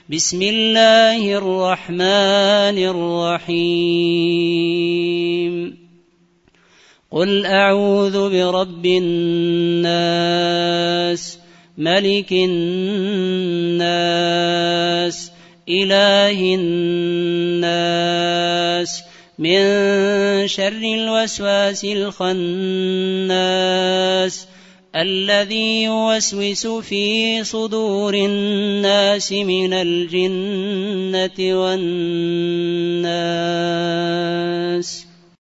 بسم الله الرحمن الرحيم قل أعوذ برب الناس ملك الناس إله الناس من شر الوسواس الخناس الذي يوسوس في صدور الناس من الجنة والناس.